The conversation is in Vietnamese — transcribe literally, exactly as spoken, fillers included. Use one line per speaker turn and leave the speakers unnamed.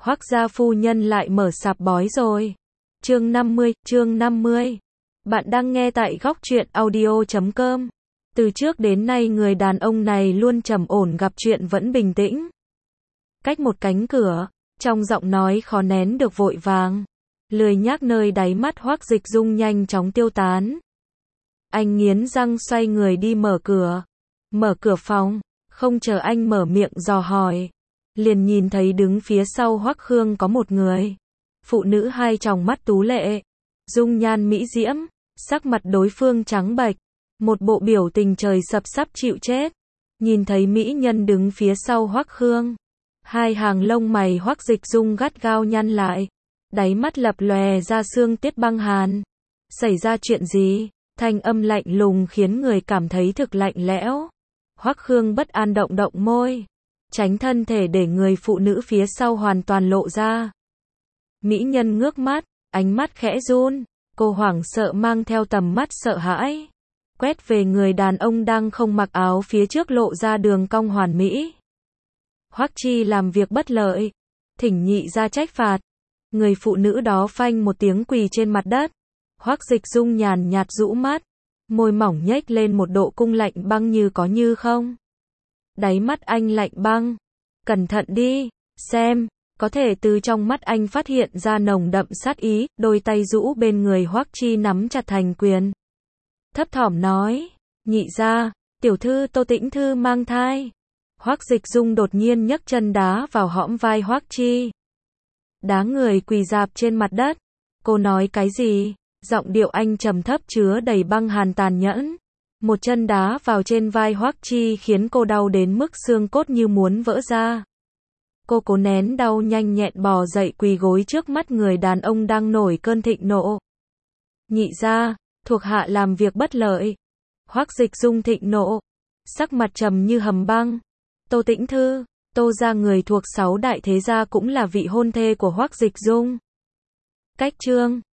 Hoắc gia phu nhân lại mở sạp bói rồi. Chương năm mươi, chương năm mươi. Bạn đang nghe tại góc truyện audio chấm com. Từ trước đến nay người đàn ông này luôn trầm ổn, gặp chuyện vẫn bình tĩnh. Cách một cánh cửa, trong giọng nói khó nén được vội vàng. Lười nhác nơi đáy mắt Hoắc Dịch Dung nhanh chóng tiêu tán. Anh nghiến răng xoay người đi mở cửa. Mở cửa phòng, không chờ anh mở miệng dò hỏi, liền nhìn thấy đứng phía sau Hoắc Khương có một người. Phụ nữ hai tròng mắt tú lệ, dung nhan mỹ diễm, sắc mặt đối phương trắng bệch, một bộ biểu tình trời sập sắp chịu chết. Nhìn thấy mỹ nhân đứng phía sau Hoắc Khương, hai hàng lông mày Hoắc Dịch Dung gắt gao nhăn lại, đáy mắt lập lòe ra sương tiết băng hàn. Xảy ra chuyện gì? Thanh âm lạnh lùng khiến người cảm thấy thực lạnh lẽo. Hoắc Khương bất an động động môi, tránh thân thể để người phụ nữ phía sau hoàn toàn lộ ra. Mỹ nhân ngước mắt, ánh mắt khẽ run, cô hoảng sợ mang theo tầm mắt sợ hãi, quét về người đàn ông đang không mặc áo phía trước lộ ra đường cong hoàn mỹ. Hoắc Chi làm việc bất lợi, thỉnh nhị ra trách phạt. Người phụ nữ đó phanh một tiếng quỳ trên mặt đất. Hoắc Dịch Dung nhàn nhạt rũ mắt, môi mỏng nhếch lên một độ cung lạnh băng như có như không. Đáy mắt anh lạnh băng. Cẩn thận đi, xem, có thể từ trong mắt anh phát hiện ra nồng đậm sát ý, đôi tay rũ bên người Hoắc Chi nắm chặt thành quyền. Thấp thỏm nói, nhị ra, tiểu thư Tô Tĩnh Thư mang thai. Hoắc Dịch Dung đột nhiên nhấc chân đá vào hõm vai Hoắc Chi. Đá người quỳ rạp trên mặt đất. Cô nói cái gì? Giọng điệu anh trầm thấp chứa đầy băng hàn tàn nhẫn. Một chân đá vào trên vai Hoắc Chi khiến cô đau đến mức xương cốt như muốn vỡ ra. Cô cố nén đau nhanh nhẹn bò dậy quỳ gối trước mắt người đàn ông đang nổi cơn thịnh nộ. Nhị ra, thuộc hạ làm việc bất lợi. Hoắc Dịch Dung thịnh nộ, sắc mặt trầm như hầm băng. Tô Tĩnh Thư, Tô gia người thuộc sáu đại thế gia cũng là vị hôn thê của Hoắc Dịch Dung. Cách chương